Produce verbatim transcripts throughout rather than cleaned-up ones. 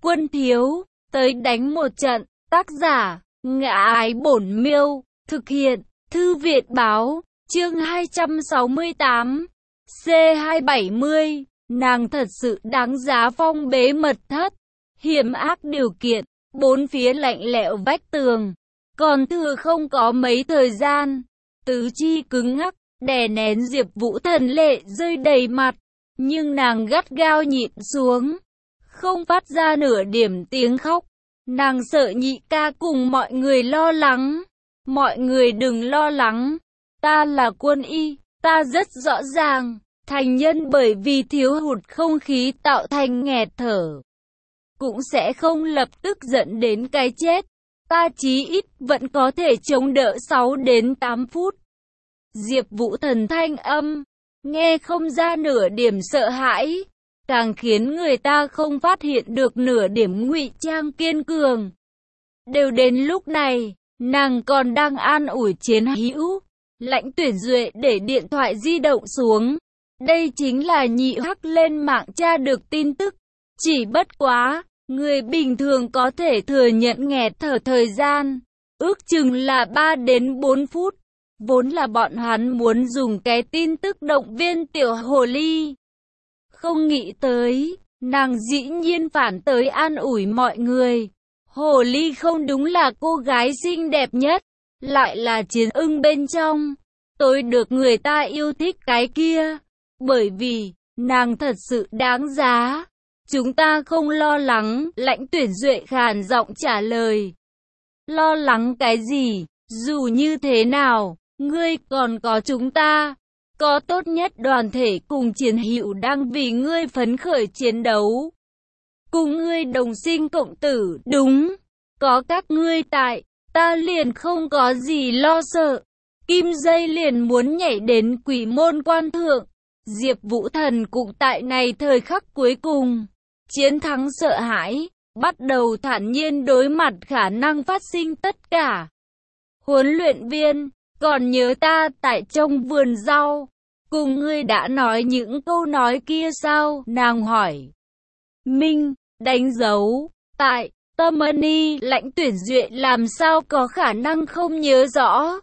Quân thiếu, tới đánh một trận. Tác giả, Ngã Ái Bổn Miêu. Thực hiện, Thư viện Báo. Chương hai trăm sáu mươi tám. C hai trăm bảy mươi. Nàng thật sự đáng giá phong bế mật thất. Hiểm ác điều kiện. Bốn phía lạnh lẽo vách tường. Còn thừa không có mấy thời gian. Tứ chi cứng ngắc, đè nén Diệp Vũ Thần lệ rơi đầy mặt. Nhưng nàng gắt gao nhịn xuống. Không phát ra nửa điểm tiếng khóc. Nàng sợ nhị ca cùng mọi người lo lắng. Mọi người đừng lo lắng. Ta là quân y, ta rất rõ ràng. Thành nhân bởi vì thiếu hụt không khí tạo thành nghẹt thở. Cũng sẽ không lập tức dẫn đến cái chết. Ta chí ít vẫn có thể chống đỡ sáu đến tám phút. Diệp Vũ Thần thanh âm, nghe không ra nửa điểm sợ hãi. Càng khiến người ta không phát hiện được nửa điểm ngụy trang kiên cường. Đều đến lúc này, nàng còn đang an ủi Chiến Hữu. Lãnh Tuyển Duệ để điện thoại di động xuống. Đây chính là nhị hắc lên mạng tra được tin tức. Chỉ bất quá, người bình thường có thể thừa nhận nghẹt thở thời gian. Ước chừng là ba đến bốn phút. Vốn là bọn hắn muốn dùng cái tin tức động viên tiểu hồ ly. Không nghĩ tới, nàng dĩ nhiên phản tới an ủi mọi người. Hồ ly không đúng là cô gái xinh đẹp nhất, lại là chiến ưng bên trong. Tôi được người ta yêu thích cái kia, bởi vì, nàng thật sự đáng giá. Chúng ta không lo lắng, Lãnh Tuyển Duệ khàn giọng trả lời. Lo lắng cái gì, dù như thế nào, ngươi còn có chúng ta. Có tốt nhất đoàn thể cùng Chiến Hữu đang vì ngươi phấn khởi chiến đấu. Cùng ngươi đồng sinh cộng tử, đúng. Có các ngươi tại, ta liền không có gì lo sợ. Kim dây liền muốn nhảy đến Quỷ Môn Quan thượng. Diệp Vũ Thần cũng tại này thời khắc cuối cùng. Chiến thắng sợ hãi, bắt đầu thản nhiên đối mặt khả năng phát sinh tất cả. Huấn luyện viên, còn nhớ ta tại trong vườn rau. Cùng ngươi đã nói những câu nói kia sao? Nàng hỏi. Minh, đánh dấu, tại, Tâm Ni, Lãnh Tuyển Duệ làm sao có khả năng không nhớ rõ.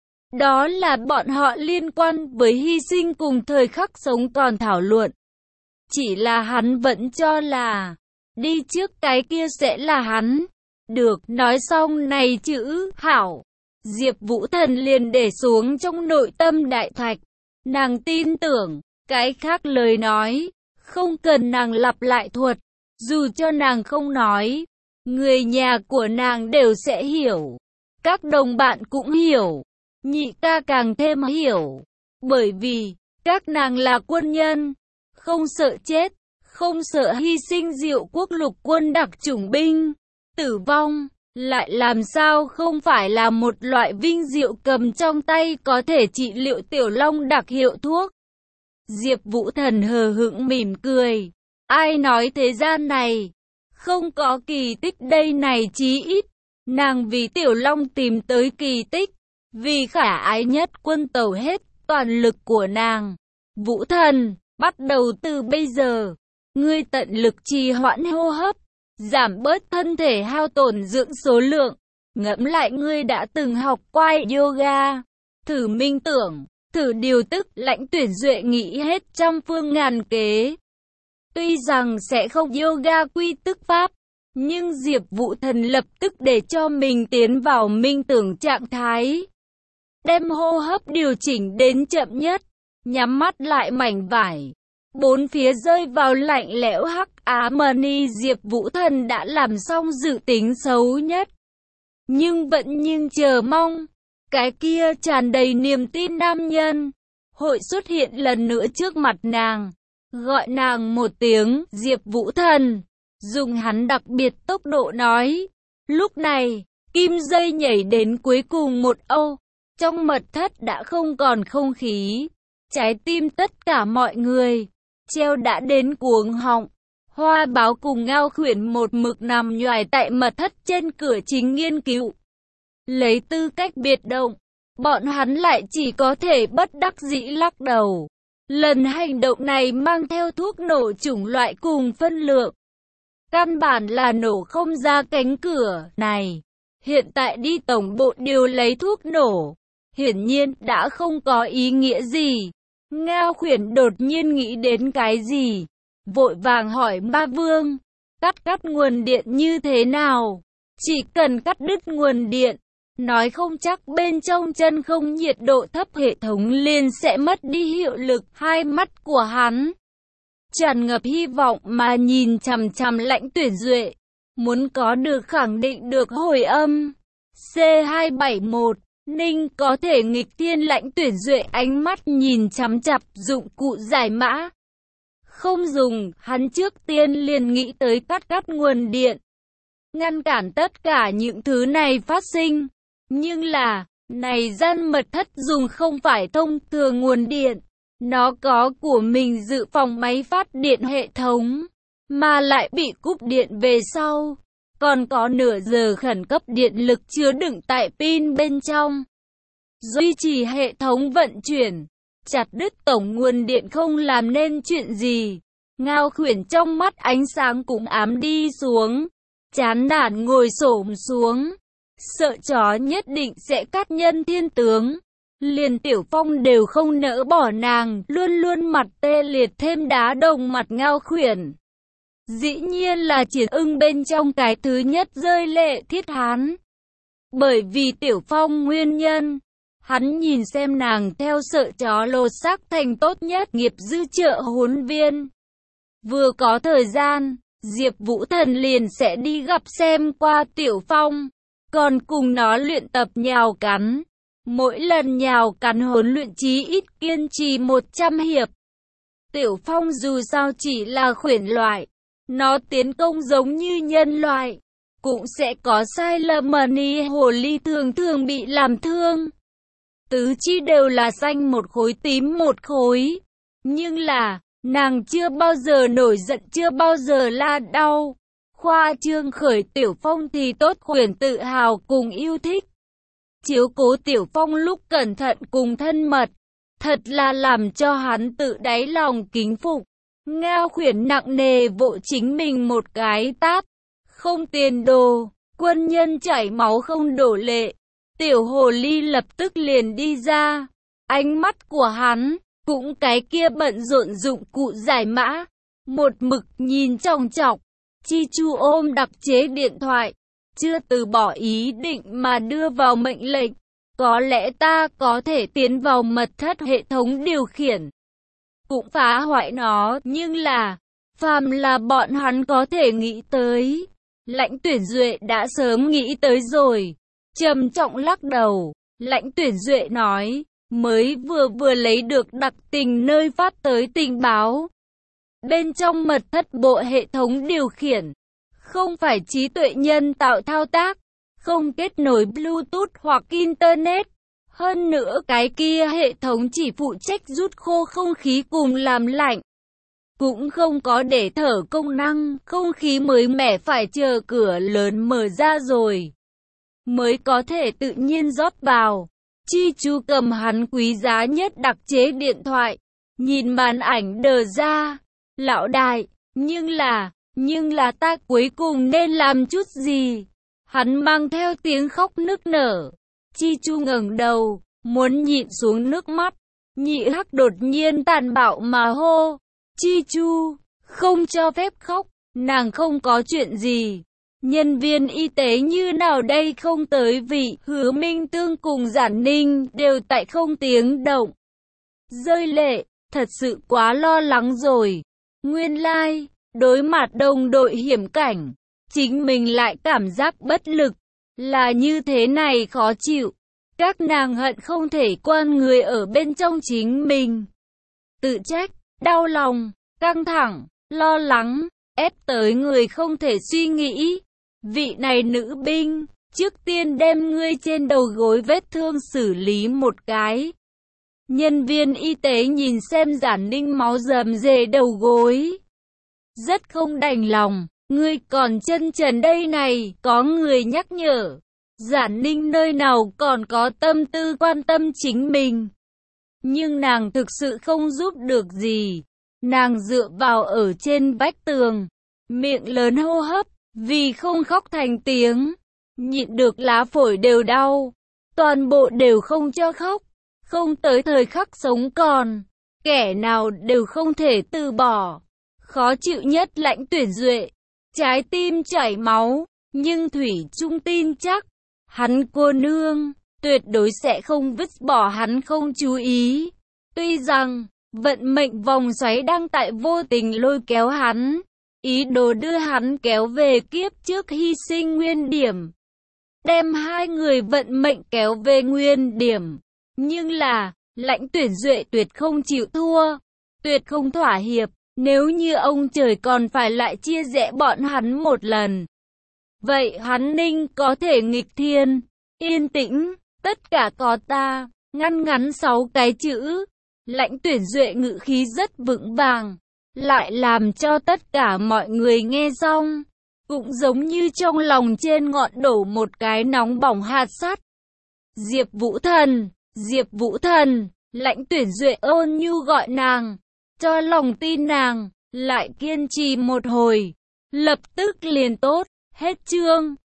Đó là bọn họ liên quan với hy sinh cùng thời khắc sống còn thảo luận. Chỉ là hắn vẫn cho là, đi trước cái kia sẽ là hắn. Được, nói xong này chữ, hảo. Diệp Vũ Thần liền để xuống trong nội tâm đại thạch. Nàng tin tưởng, cái khác lời nói, không cần nàng lặp lại thuật, dù cho nàng không nói, người nhà của nàng đều sẽ hiểu, các đồng bạn cũng hiểu, nhị ca càng thêm hiểu, bởi vì, các nàng là quân nhân, không sợ chết, không sợ hy sinh Diệu Quốc lục quân đặc chủng binh, tử vong. Lại làm sao không phải là một loại vinh diệu cầm trong tay có thể trị liệu tiểu long đặc hiệu thuốc. Diệp Vũ Thần hờ hững mỉm cười. Ai nói thế gian này không có kỳ tích đây này, chí ít nàng vì tiểu long tìm tới kỳ tích. Vì khả ái nhất quân tàu hết toàn lực của nàng. Vũ Thần, bắt đầu từ bây giờ, ngươi tận lực trì hoãn hô hấp. Giảm bớt thân thể hao tổn dưỡng số lượng. Ngẫm lại ngươi đã từng học qua yoga. Thử minh tưởng, thử điều tức. Lãnh Tuyển Duệ nghĩ hết trăm phương ngàn kế. Tuy rằng sẽ không yoga quy tức pháp, nhưng Diệp Vũ Thần lập tức để cho mình tiến vào minh tưởng trạng thái. Đem hô hấp điều chỉnh đến chậm nhất. Nhắm mắt lại mảnh vải. Bốn phía rơi vào lạnh lẽo hắc ám ni. Diệp Vũ Thần đã làm xong dự tính xấu nhất. Nhưng vẫn nhưng chờ mong. Cái kia tràn đầy niềm tin nam nhân. Hội xuất hiện lần nữa trước mặt nàng. Gọi nàng một tiếng Diệp Vũ Thần. Dùng hắn đặc biệt tốc độ nói. Lúc này, kim dây nhảy đến cuối cùng một âu. Trong mật thất đã không còn không khí. Trái tim tất cả mọi người treo đã đến cuống họng. Hoa Báo cùng Ngao Khuyển một mực nằm nhoài tại mật thất trên cửa chính nghiên cứu. Lấy tư cách biệt động, bọn hắn lại chỉ có thể bất đắc dĩ lắc đầu. Lần hành động này mang theo thuốc nổ chủng loại cùng phân lượng. Căn bản là nổ không ra cánh cửa này. Hiện tại đi tổng bộ điều lấy thuốc nổ, hiển nhiên đã không có ý nghĩa gì. Ngao Khuyển đột nhiên nghĩ đến cái gì, vội vàng hỏi Ma Vương, cắt cắt nguồn điện như thế nào? Chỉ cần cắt đứt nguồn điện, nói không chắc bên trong chân không nhiệt độ thấp hệ thống liền sẽ mất đi hiệu lực. Hai mắt của hắn tràn ngập hy vọng mà nhìn chằm chằm Lãnh Tuyển Duệ, muốn có được khẳng định được hồi âm. C hai bảy mốt, Ninh có thể nghịch thiên. Lãnh Tuyển Duệ ánh mắt nhìn chằm chằm dụng cụ giải mã. Không dùng, hắn trước tiên liền nghĩ tới cắt cắt nguồn điện, ngăn cản tất cả những thứ này phát sinh. Nhưng là, này gian mật thất dùng không phải thông thường nguồn điện, nó có của mình dự phòng máy phát điện hệ thống, mà lại bị cúp điện về sau, còn có nửa giờ khẩn cấp điện lực chứa đựng tại pin bên trong, duy trì hệ thống vận chuyển. Chặt đứt tổng nguồn điện không làm nên chuyện gì. Ngao Khuyển trong mắt ánh sáng cũng ám đi xuống, chán nản ngồi xổm xuống, sợ chó nhất định sẽ cắt nhân thiên tướng. Liền Tiểu Phong đều không nỡ bỏ nàng, luôn luôn mặt tê liệt thêm đá đồng mặt Ngao Khuyển. Dĩ nhiên là Triển Ưng bên trong cái thứ nhất rơi lệ thiết hắn. Bởi vì Tiểu Phong nguyên nhân, hắn nhìn xem nàng theo sợ chó lột xác thành tốt nhất nghiệp dư trợ huấn viên. Vừa có thời gian, Diệp Vũ Thần liền sẽ đi gặp xem qua Tiểu Phong, còn cùng nó luyện tập nhào cắn. Mỗi lần nhào cắn huấn luyện chí ít kiên trì một trăm hiệp. Tiểu Phong dù sao chỉ là khuyển loại, nó tiến công giống như nhân loại, cũng sẽ có sai lầm. Mani hồ ly thường thường bị làm thương, tứ chi đều là xanh một khối tím một khối. Nhưng là, nàng chưa bao giờ nổi giận, chưa bao giờ la đau. Khoa trương khởi Tiểu Phong thì tốt, khuyển tự hào cùng yêu thích. Chiếu cố Tiểu Phong lúc cẩn thận cùng thân mật, thật là làm cho hắn tự đáy lòng kính phục. Ngao Khuyển nặng nề vỗ chính mình một cái tát. Không tiền đồ, quân nhân chảy máu không đổ lệ. Tiểu hồ ly lập tức liền đi ra. Ánh mắt của hắn, cũng cái kia bận rộn dụng cụ giải mã, một mực nhìn chòng chọc. Chi Chu ôm đặc chế điện thoại, chưa từ bỏ ý định mà đưa vào mệnh lệnh. Có lẽ ta có thể tiến vào mật thất hệ thống điều khiển, cũng phá hoại nó, nhưng là, phàm là bọn hắn có thể nghĩ tới, Lãnh Tuyển Duệ đã sớm nghĩ tới rồi. Trầm trọng lắc đầu, Lãnh Tuyển Duệ nói, mới vừa vừa lấy được đặc tình nơi phát tới tình báo. Bên trong mật thất bộ hệ thống điều khiển, không phải trí tuệ nhân tạo thao tác, không kết nối Bluetooth hoặc Internet. Hơn nữa cái kia hệ thống chỉ phụ trách rút khô không khí cùng làm lạnh, cũng không có để thở công năng. Không khí mới mẻ phải chờ cửa lớn mở ra rồi mới có thể tự nhiên rót vào. Chi Chu cầm hắn quý giá nhất đặc chế điện thoại, nhìn màn ảnh đờ ra. Lão đại, nhưng là, nhưng là ta cuối cùng nên làm chút gì? Hắn mang theo tiếng khóc nức nở. Chi Chu ngẩng đầu, muốn nhịn xuống nước mắt. Nhị Hắc đột nhiên tàn bạo mà hô, Chi Chu, không cho phép khóc, nàng không có chuyện gì. Nhân viên y tế như nào đây không tới vị? Hứa Minh Tương cùng Giản Ninh đều tại không tiếng động rơi lệ, thật sự quá lo lắng rồi. Nguyên lai, like, đối mặt đồng đội hiểm cảnh, chính mình lại cảm giác bất lực, là như thế này khó chịu. Các nàng hận không thể quan người ở bên trong chính mình. Tự trách, đau lòng, căng thẳng, lo lắng, ép tới người không thể suy nghĩ. Vị này nữ binh, trước tiên đem ngươi trên đầu gối vết thương xử lý một cái. Nhân viên y tế nhìn xem Giản Ninh máu rầm rề đầu gối, rất không đành lòng. Ngươi còn chân trần đây này, có người nhắc nhở. Giản Ninh nơi nào còn có tâm tư quan tâm chính mình. Nhưng nàng thực sự không giúp được gì. Nàng dựa vào ở trên vách tường, miệng lớn hô hấp, vì không khóc thành tiếng, nhịn được lá phổi đều đau, toàn bộ đều không cho khóc, không tới thời khắc sống còn, kẻ nào đều không thể từ bỏ. Khó chịu nhất Lãnh Tuyển Duệ, trái tim chảy máu, nhưng thủy chung tin chắc, hắn cô nương, tuyệt đối sẽ không vứt bỏ hắn không chú ý. Tuy rằng, vận mệnh vòng xoáy đang tại vô tình lôi kéo hắn, ý đồ đưa hắn kéo về kiếp trước hy sinh nguyên điểm, đem hai người vận mệnh kéo về nguyên điểm. Nhưng là, Lãnh Tuyển Duệ tuyệt không chịu thua, tuyệt không thỏa hiệp. Nếu như ông trời còn phải lại chia rẽ bọn hắn một lần, vậy hắn Ninh có thể nghịch thiên. Yên tĩnh, tất cả có ta, ngăn ngắn sáu cái chữ. Lãnh Tuyển Duệ ngữ khí rất vững vàng, lại làm cho tất cả mọi người nghe xong, cũng giống như trong lòng trên ngọn đổ một cái nóng bỏng hạt sắt. Diệp Vũ Thần, Diệp Vũ Thần, Lãnh Tuyển Duệ ôn nhu gọi nàng, cho lòng tin nàng, lại kiên trì một hồi, lập tức liền tốt, hết chương.